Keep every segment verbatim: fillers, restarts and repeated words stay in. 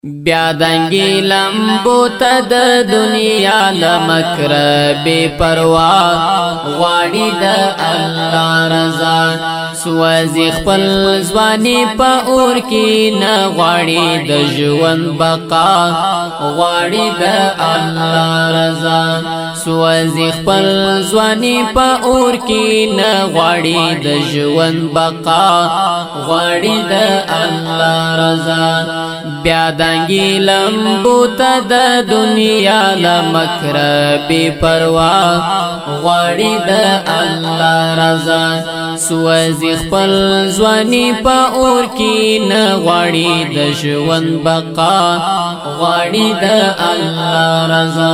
بیا دنگی لمبو تا د دنیا لمکر بے پروا غواړي د الله رضا سوازی خپل ځواني په اور کې نه غواړي د ژوند بقا غواړي د الله رضا سوازی خپل ځواني په اور کې نه غواړي د ژوند بقا غواړي د الله رضا بیا دنگی لمبو تا د دنیا لمکر بے پروا غواړي د الله رضا سوازی خپل ځواني په اور کې نه غواړي د ژوند بقا غواړي د الله رضا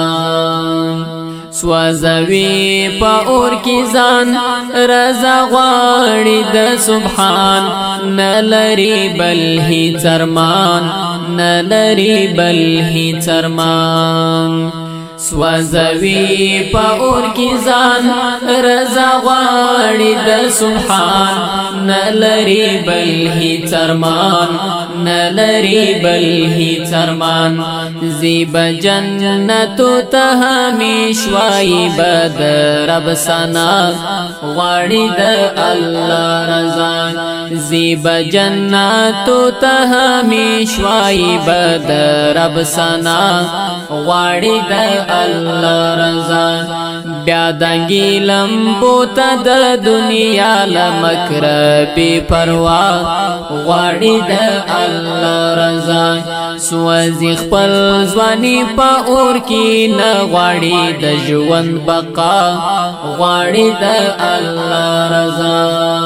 سوازوی په اور کې ځان رضا غواړي د سبحان نلری بل هیڅ ارمان نلری بل هیڅ ارمان سوازوی په اور کې ځان رضا غواړي د سبحان نلری بل هیڅ ارمان نلری بل هیڅ ارمان زیب جنت ته همیش وای بد رب سنا غواړي د الله رضا زیب جنت ته همیش وای بد رب سنا غواړي د الله رضا بیا دنگی لمبو تا د دنیا لمکر بے پروا غواړي د الله رضا سوازی خپل ځواني په اور کې نه غواړي د ژوند بقا غواړي د الله رضا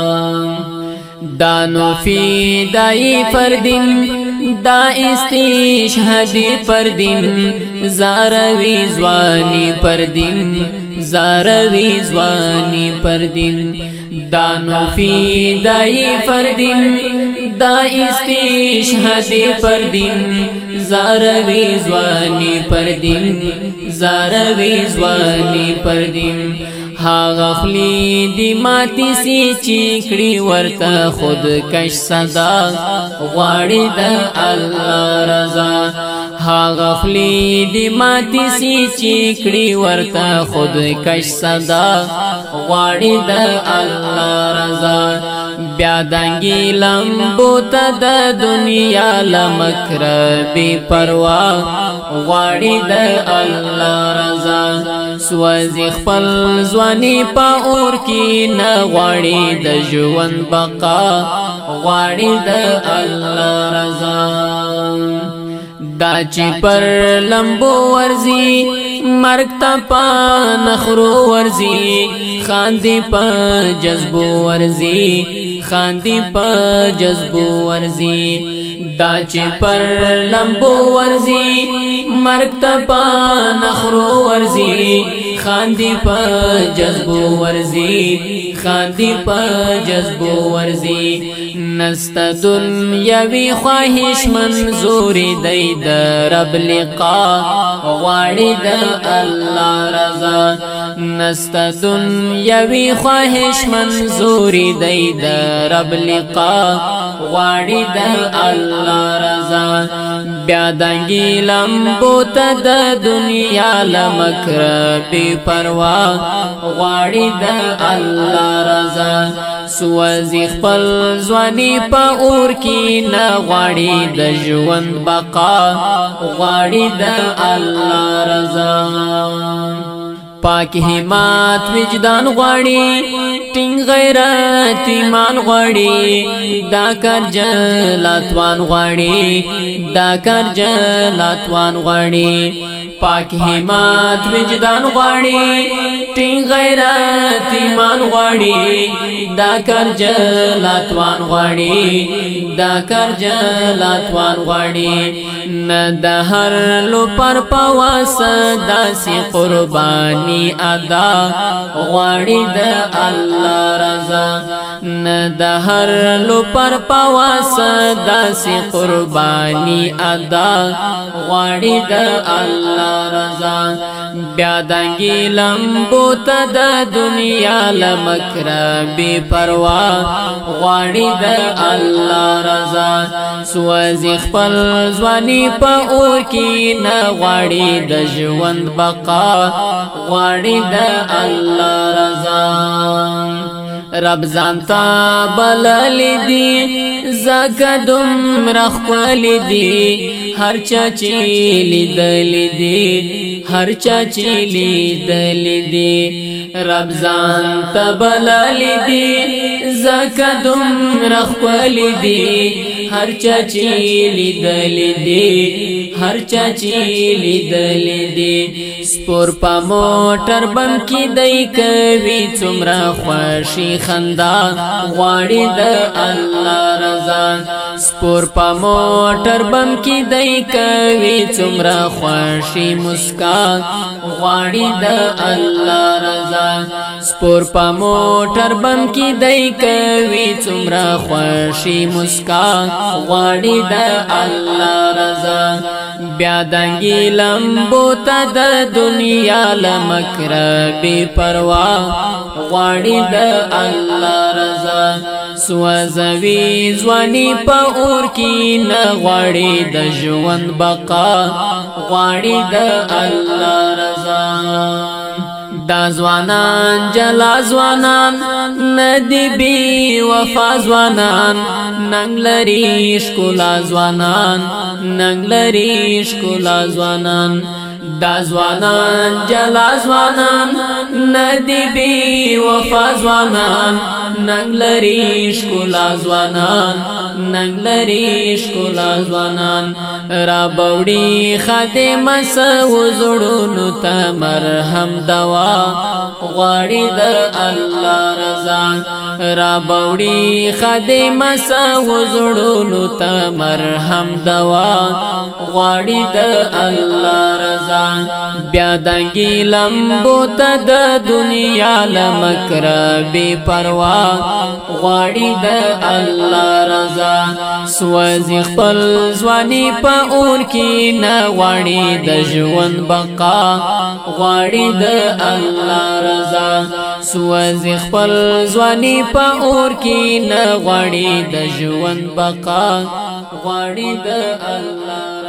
دانو فی دای فردین دا استشهادی پر دین زاروی زوانی پر دین زاروی زوانی پر دین دانو فی دای پر دین دا استشهادی پر دین زاروی زوانی پر دین زاروی زوانی پر دین هاغه خلی دی ماتی سی چیکړی ورته خود کش صدا غواړي د الله رضا هاغه خلی دی ماتی سی چیکړی ورته خود کش صدا غواړي د الله رضا بیا دنگی لمبو تا د دنیا لمکر بے پروا غواړي د الله رضا سوازی خپل ځواني په اور کې نه غواړي د ژوند بقا غواړي د الله رضا دا چې پر لمبو ورزي مرګ ته په نخرو ورزي خاندي په جذبو ورزي خاندي په جذبو ورزي دا چې پر لمبو ورزي مرګ ته په نخرو ورزي خاندي په جذبو ورزي خاندي په جذبو ورزي نست دنیاوی خواهش منظور دی د رب لقا غواړي د الله رضا نست دنیاوی خواهش منظور دی د رب لقا غواړي د الله رضا بیا دنگی لمبو تا د دنیا لمکر بے پروا غواړي د الله رضا سوازی خپل ځواني په اور کې نه غواړي د ژوند بقا غواړي د الله رضا پاک همت وجدان غواړي ټینګ غیرت ایمان غواړي دا کار جلاتوان غواړي دا کار جلاتوان غواړي پاک همت وجدان غواړي ټینګ غیرت ایمان غواړي دا کار جلاتوان غواړي دا کار جلاتوان غواړي نه د هر لو پر پواس داسې قرباني ادا غواړي د الله رضا نه د هر لو پر پواس داسې قرباني ادا غواړي د الله الله رضا بیا دنګي لمبو ته د دنیا لمکر بے پروا غواړي د الله رضا سوځي خپل ځواني په اور کې نه غواړي د ژوند بقا غواړي د الله رضا رب ځانتا بلل دي زکه دومره ښکل دي هر چا چې لیدل دي هر چا چې لیدل دي رب ځانتا بلل دي زکه دومره ښکل دي هر چا چې لیدل دي هر چا چې لیدل دي سپور په موټر بم کې دی کوي څومره خوشي خندا غواړي د الله رضا سپور په موټر بم کې دی کوي څومره خوشي مسکا غواړي د الله رضا سپور په موټر بم کې دی کوي څومره خوشي مسکا غواړي د الله رضا بیا دنګي لمبو ته د دنیا لمکر بے پروا غواړي د الله رضا سوځوي ځواني په اور کې نه غواړي د ژوند بقا غواړي د الله رضا دا ځوانان جلا ځوانان ندی بی وفا ځوانان ننګ لري ښکلا ځوانان ننګ لري ښکلا ځوانان دا ځوانان جلا ځوانان ندی بی وفا ځوانان ننګ لري ښکلا ځوانان ننګ لري ښکلا ځوانان را بوړي خادم سو زړونو ته مرهم دوا غواړي د الله رضا را بوړي خادم سو زړونو ته مرهم دوا غواړي د الله رضا بیا دنګي لمبو ته د دنیا لمکر بے پروا غواړي د الله رضا سوځي خپل ځواني په اور کې نه غواړي د ژوند بقا غواړي د الله رضا سوځي خپل ځواني په اور کې نه غواړي د ژوند بقا غواړي د الله